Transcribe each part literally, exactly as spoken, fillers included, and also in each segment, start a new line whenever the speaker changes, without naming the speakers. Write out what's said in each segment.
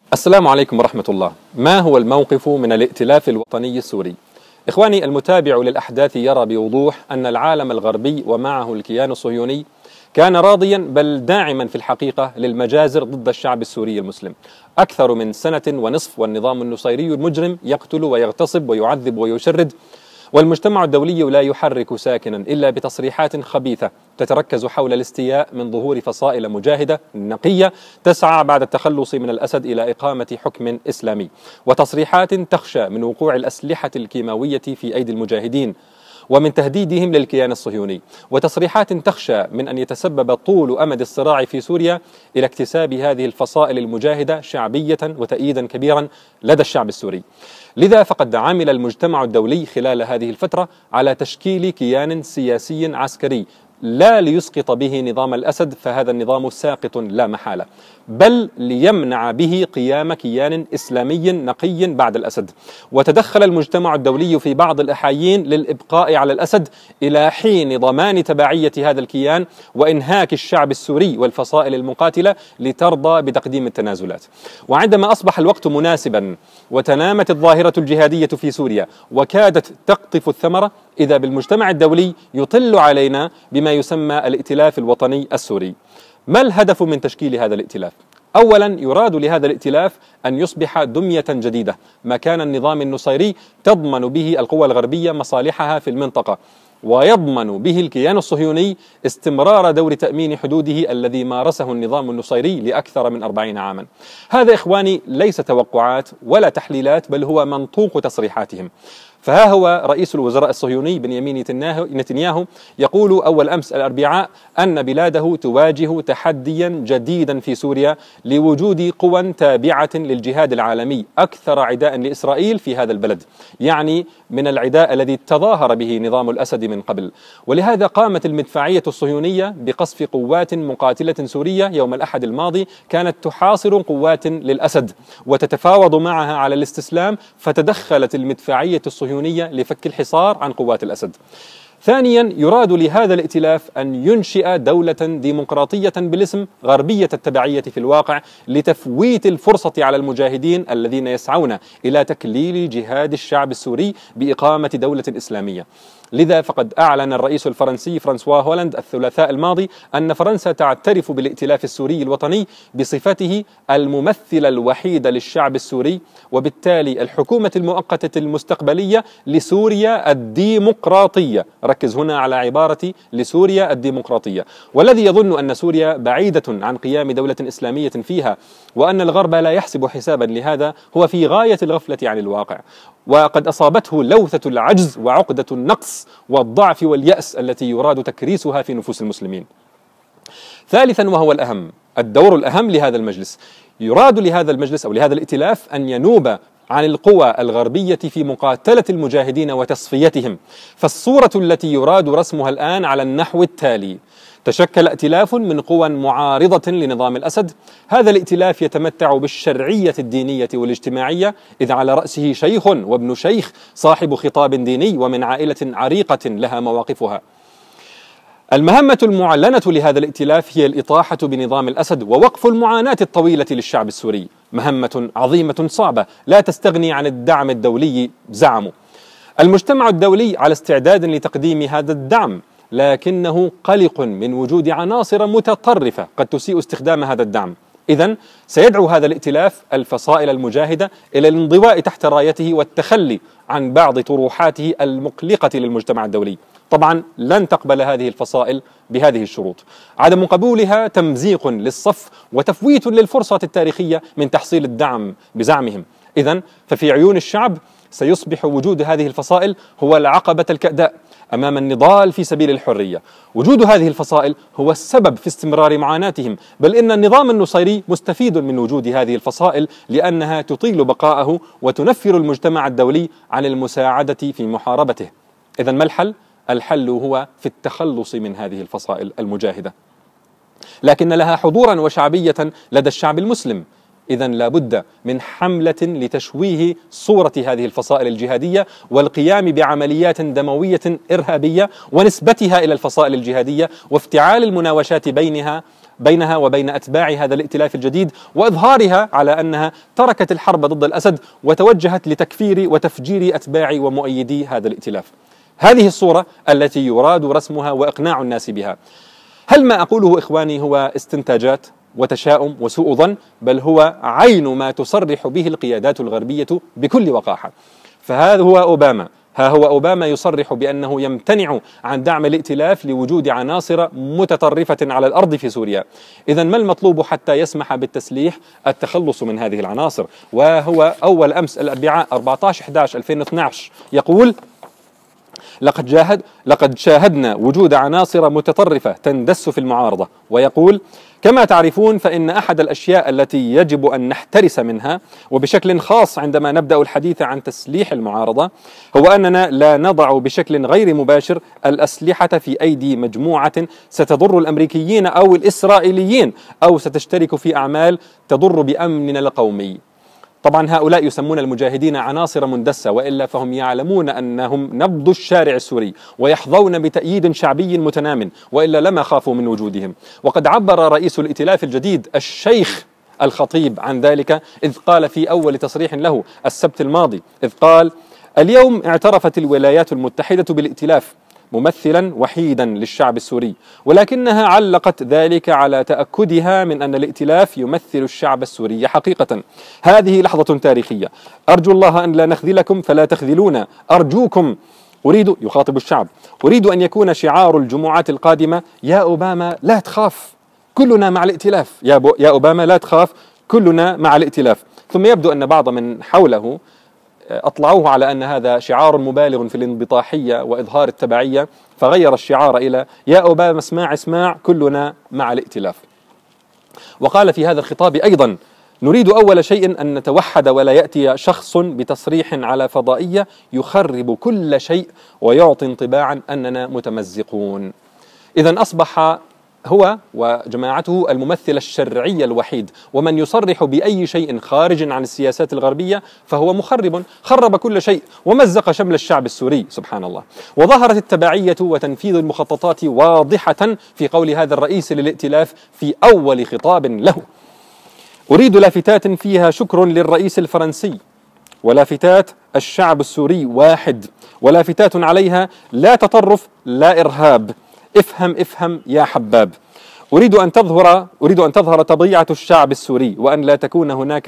السلام عليكم ورحمة الله. ما هو الموقف من الائتلاف الوطني السوري؟ إخواني، المتابع للأحداث يرى بوضوح أن العالم الغربي ومعه الكيان الصهيوني كان راضيا بل داعما في الحقيقة للمجازر ضد الشعب السوري المسلم أكثر من سنة ونصف، والنظام النصيري المجرم يقتل ويغتصب ويعذب ويشرد، والمجتمع الدولي لا يحرك ساكنا إلا بتصريحات خبيثة تتركز حول الاستياء من ظهور فصائل مجاهدة نقية تسعى بعد التخلص من الأسد إلى إقامة حكم إسلامي، وتصريحات تخشى من وقوع الأسلحة الكيماوية في أيدي المجاهدين ومن تهديدهم للكيان الصهيوني، وتصريحات تخشى من أن يتسبب طول أمد الصراع في سوريا إلى اكتساب هذه الفصائل المجاهدة شعبية وتأييدا كبيرا لدى الشعب السوري. لذا فقد عمل المجتمع الدولي خلال هذه الفترة على تشكيل كيان سياسي عسكري لا ليسقط به نظام الأسد، فهذا النظام ساقط لا محالة، بل ليمنع به قيام كيان إسلامي نقي بعد الأسد. وتدخل المجتمع الدولي في بعض الأحايين للإبقاء على الأسد إلى حين ضمان تبعية هذا الكيان وإنهاك الشعب السوري والفصائل المقاتلة لترضى بتقديم التنازلات. وعندما أصبح الوقت مناسبا وتنامت الظاهرة الجهادية في سوريا وكادت تقطف الثمرة، إذا بالمجتمع الدولي يطل علينا بما يسمى الائتلاف الوطني السوري. ما الهدف من تشكيل هذا الائتلاف؟ أولا، يراد لهذا الائتلاف أن يصبح دمية جديدة مكان النظام النصيري تضمن به القوى الغربية مصالحها في المنطقة، ويضمن به الكيان الصهيوني استمرار دور تأمين حدوده الذي مارسه النظام النصيري لأكثر من أربعين عاما. هذا إخواني ليس توقعات ولا تحليلات، بل هو منطوق تصريحاتهم. فها هو رئيس الوزراء الصهيوني بنيامين نتنياهو يقول أول أمس الأربعاء أن بلاده تواجه تحديا جديدا في سوريا لوجود قوى تابعة للجهاد العالمي أكثر عداء لإسرائيل في هذا البلد، يعني من العداء الذي تظاهر به نظام الأسد من قبل. ولهذا قامت المدفعية الصهيونية بقصف قوات مقاتلة سورية يوم الأحد الماضي كانت تحاصر قوات للأسد وتتفاوض معها على الاستسلام، فتدخلت المدفعية الصهيونية لفك الحصار عن قوات الأسد. ثانيا، يراد لهذا الائتلاف أن ينشئ دولة ديمقراطية بالاسم غربية التبعية في الواقع لتفويت الفرصة على المجاهدين الذين يسعون إلى تكليل جهاد الشعب السوري بإقامة دولة إسلامية. لذا فقد أعلن الرئيس الفرنسي فرانسوا هولاند الثلاثاء الماضي أن فرنسا تعترف بالائتلاف السوري الوطني بصفته الممثل الوحيد للشعب السوري، وبالتالي الحكومة المؤقتة المستقبلية لسوريا الديمقراطية. ركز هنا على عبارة لسوريا الديمقراطية. والذي يظن أن سوريا بعيدة عن قيام دولة إسلامية فيها وأن الغرب لا يحسب حسابا لهذا هو في غاية الغفلة عن الواقع، وقد أصابته لوثة العجز وعقدة النقص والضعف واليأس التي يراد تكريسها في نفوس المسلمين. ثالثا وهو الأهم، الدور الأهم لهذا المجلس، يراد لهذا المجلس أو لهذا الائتلاف أن ينوب عن القوى الغربية في مقاتلة المجاهدين وتصفيتهم. فالصورة التي يراد رسمها الآن على النحو التالي: تشكل ائتلاف من قوى معارضة لنظام الأسد. هذا الائتلاف يتمتع بالشرعية الدينية والاجتماعية، إذ على رأسه شيخ وابن شيخ صاحب خطاب ديني ومن عائلة عريقة لها مواقفها. المهمة المعلنة لهذا الائتلاف هي الإطاحة بنظام الأسد ووقف المعاناة الطويلة للشعب السوري، مهمة عظيمة صعبة لا تستغني عن الدعم الدولي زعموا. المجتمع الدولي على استعداد لتقديم هذا الدعم، لكنه قلق من وجود عناصر متطرفة قد تسيء استخدام هذا الدعم. إذن سيدعو هذا الائتلاف الفصائل المجاهدة إلى الانضواء تحت رايته والتخلي عن بعض طروحاته المقلقة للمجتمع الدولي. طبعا لن تقبل هذه الفصائل بهذه الشروط. عدم قبولها تمزيق للصف وتفويت للفرصة التاريخية من تحصيل الدعم بزعمهم. إذن ففي عيون الشعب سيصبح وجود هذه الفصائل هو العقبة الكأداء أمام النضال في سبيل الحرية. وجود هذه الفصائل هو السبب في استمرار معاناتهم، بل إن النظام النصيري مستفيد من وجود هذه الفصائل لأنها تطيل بقاءه وتنفر المجتمع الدولي عن المساعدة في محاربته. إذن ما الحل؟ الحل هو في التخلص من هذه الفصائل المجاهدة، لكن لها حضورا وشعبية لدى الشعب المسلم. إذن لا بد من حملة لتشويه صورة هذه الفصائل الجهادية والقيام بعمليات دموية إرهابية ونسبتها إلى الفصائل الجهادية وافتعال المناوشات بينها بينها وبين أتباع هذا الائتلاف الجديد، وإظهارها على أنها تركت الحرب ضد الأسد وتوجهت لتكفير وتفجير أتباع ومؤيدي هذا الائتلاف. هذه الصورة التي يراد رسمها وإقناع الناس بها. هل ما أقوله إخواني هو استنتاجات وتشاؤم وسوء ظن؟ بل هو عين ما تصرح به القيادات الغربية بكل وقاحة. فهذا هو أوباما، ها هو أوباما يصرح بأنه يمتنع عن دعم الائتلاف لوجود عناصر متطرفة على الأرض في سوريا. إذن ما المطلوب حتى يسمح بالتسليح؟ التخلص من هذه العناصر. وهو أول أمس الأربعاء أربعة عشر أحد عشر ألفين واثني عشر يقول: لقد جاهد لقد شاهدنا وجود عناصر متطرفة تندس في المعارضة. ويقول: كما تعرفون فإن أحد الأشياء التي يجب أن نحترس منها، وبشكل خاص عندما نبدأ الحديث عن تسليح المعارضة، هو أننا لا نضع بشكل غير مباشر الأسلحة في أيدي مجموعة ستضر الأمريكيين أو الإسرائيليين أو ستشترك في أعمال تضر بأمننا القومي. طبعا هؤلاء يسمون المجاهدين عناصر مندسة، وإلا فهم يعلمون أنهم نبض الشارع السوري ويحظون بتأييد شعبي متنام، وإلا لما خافوا من وجودهم. وقد عبر رئيس الائتلاف الجديد الشيخ الخطيب عن ذلك إذ قال في أول تصريح له السبت الماضي، إذ قال: اليوم اعترفت الولايات المتحدة بالائتلاف ممثلا وحيدا للشعب السوري، ولكنها علقت ذلك على تأكدها من أن الائتلاف يمثل الشعب السوري حقيقة. هذه لحظة تاريخية، أرجو الله أن لا نخذلكم فلا تخذلونا، أرجوكم. أريد، يخاطب الشعب، أريد أن يكون شعار الجمعات القادمة: يا أوباما لا تخاف، كلنا مع الائتلاف. يا, يا أوباما لا تخاف، كلنا مع الائتلاف. ثم يبدو أن بعض من حوله أطلعوه على أن هذا شعار مبالغ في الانبطاحية وإظهار التبعية، فغير الشعار إلى: يا أوباما اسمع اسمع، كلنا مع الائتلاف. وقال في هذا الخطاب أيضا: نريد أول شيء أن نتوحد ولا يأتي شخص بتصريح على فضائية يخرب كل شيء ويعطي انطباعا أننا متمزقون. إذن أصبح هو وجماعته الممثل الشرعي الوحيد، ومن يصرح بأي شيء خارج عن السياسات الغربية فهو مخرب، خرب كل شيء ومزق شمل الشعب السوري. سبحان الله. وظهرت التبعية وتنفيذ المخططات واضحة في قول هذا الرئيس للائتلاف في أول خطاب له. أريد لافتات فيها شكر للرئيس الفرنسي، ولافتات الشعب السوري واحد، ولافتات عليها: لا تطرف لا إرهاب، افهم افهم يا حباب. أريد أن تظهر أريد أن تظهر طبيعة الشعب السوري، وأن لا تكون هناك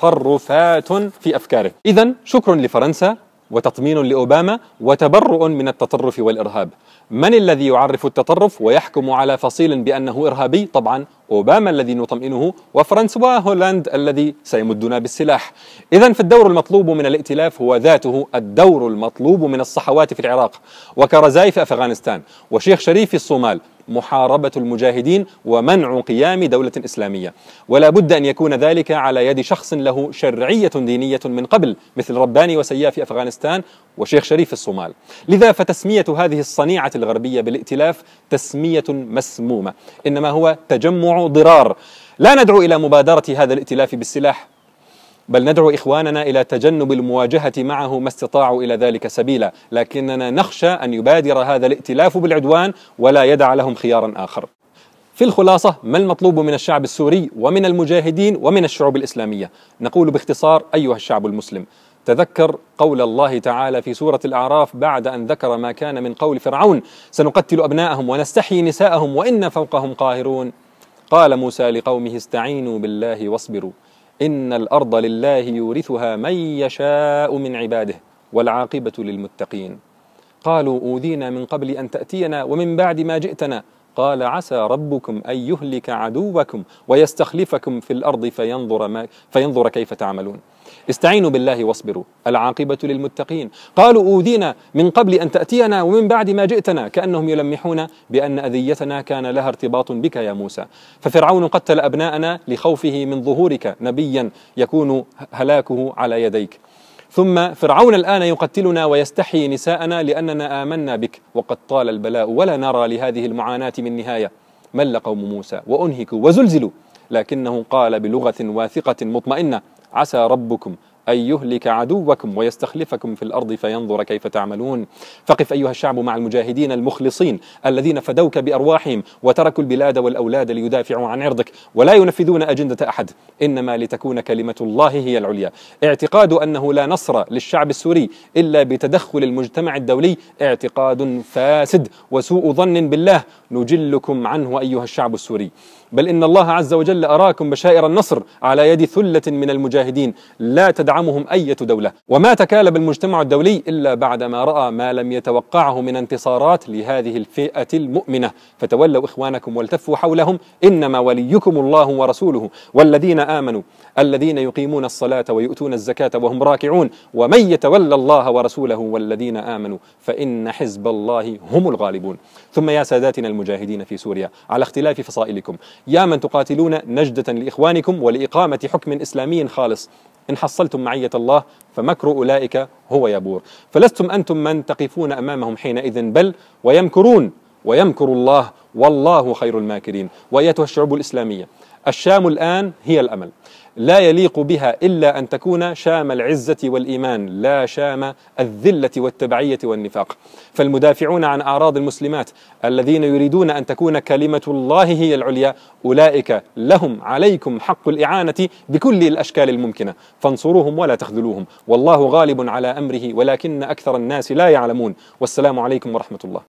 تطرفات في أفكاره. إذن شكر لفرنسا وتطمين لأوباما وتبرؤ من التطرف والإرهاب. من الذي يعرف التطرف ويحكم على فصيل بأنه إرهابي؟ طبعا أوباما الذي نطمئنه، وفرنسوا هولاند الذي سيمدنا بالسلاح. إذن فالدور المطلوب من الائتلاف هو ذاته الدور المطلوب من الصحوات في العراق، وكرزاي في أفغانستان، وشيخ شريف في الصومال، محاربة المجاهدين ومنع قيام دولة إسلامية. ولا بد أن يكون ذلك على يد شخص له شرعية دينية من قبل، مثل رباني وسياف في أفغانستان وشيخ شريف في الصومال. لذا فتسمية هذه الصنيعة الغربية بالائتلاف تسمية مسمومة، إنما هو تجمع ضرار. لا ندعو إلى مبادرة هذا الائتلاف بالسلاح، بل ندعو إخواننا إلى تجنب المواجهة معه ما استطاعوا إلى ذلك سبيلا، لكننا نخشى أن يبادر هذا الائتلاف بالعدوان ولا يدع لهم خيارا آخر. في الخلاصة، ما المطلوب من الشعب السوري ومن المجاهدين ومن الشعوب الإسلامية؟ نقول باختصار: أيها الشعب المسلم، تذكر قول الله تعالى في سورة الأعراف بعد أن ذكر ما كان من قول فرعون: سنقتل أبناءهم ونستحيي نساءهم وإنا فوقهم قاهرون. قال موسى لقومه: استعينوا بالله واصبروا إن الأرض لله يورثها من يشاء من عباده والعاقبة للمتقين. قالوا: أوذينا من قبل أن تأتينا ومن بعد ما جئتنا. قال: عسى ربكم أن يهلك عدوكم ويستخلفكم في الأرض فينظر, ما فينظر كيف تعملون. استعينوا بالله واصبروا العاقبة للمتقين. قالوا: أوذينا من قبل أن تأتينا ومن بعد ما جئتنا، كأنهم يلمحون بأن أذيتنا كان لها ارتباط بك يا موسى. ففرعون قتل أبناءنا لخوفه من ظهورك نبيا يكون هلاكه على يديك، ثم فرعون الآن يقتلنا ويستحيي نساءنا لأننا آمنا بك وقد طال البلاء ولا نرى لهذه المعاناة من نهاية. مل قوم موسى وأنهكوا وزلزلوا، لكنه قال بلغة واثقة مطمئنة: عسى ربكم أن يهلك عدوكم ويستخلفكم في الأرض فينظر كيف تعملون. فقف أيها الشعب مع المجاهدين المخلصين الذين فدوك بأرواحهم وتركوا البلاد والأولاد ليدافعوا عن عرضك ولا ينفذون أجندة أحد، إنما لتكون كلمة الله هي العليا. اعتقاد أنه لا نصر للشعب السوري إلا بتدخل المجتمع الدولي اعتقاد فاسد وسوء ظن بالله نجلكم عنه أيها الشعب السوري. بل إن الله عز وجل أراكم بشائر النصر على يد ثلة من المجاهدين لا تدعمهم أي دولة، وما تكالب المجتمع الدولي إلا بعدما رأى ما لم يتوقعه من انتصارات لهذه الفئة المؤمنة، فتولوا إخوانكم والتفوا حولهم. إنما وليكم الله ورسوله والذين آمنوا الذين يقيمون الصلاة ويؤتون الزكاة وهم راكعون، ومن يتولى الله ورسوله والذين آمنوا فإن حزب الله هم الغالبون. ثم يا ساداتنا المجاهدين في سوريا على اختلاف فصائلكم، يا من تقاتلون نجدة لإخوانكم ولإقامة حكم إسلامي خالص، إن حصلتم معية الله فمكر أولئك هو يبور، فلستم أنتم من تقفون أمامهم حينئذ، بل ويمكرون ويمكر الله والله خير الماكرين. وأيتها الشعوب الإسلامية، الشام الآن هي الأمل، لا يليق بها إلا أن تكون شام العزة والإيمان لا شام الذلة والتبعية والنفاق. فالمدافعون عن أعراض المسلمات الذين يريدون أن تكون كلمة الله هي العليا، أولئك لهم عليكم حق الإعانة بكل الأشكال الممكنة، فانصروهم ولا تخذلوهم، والله غالب على أمره ولكن أكثر الناس لا يعلمون. والسلام عليكم ورحمة الله.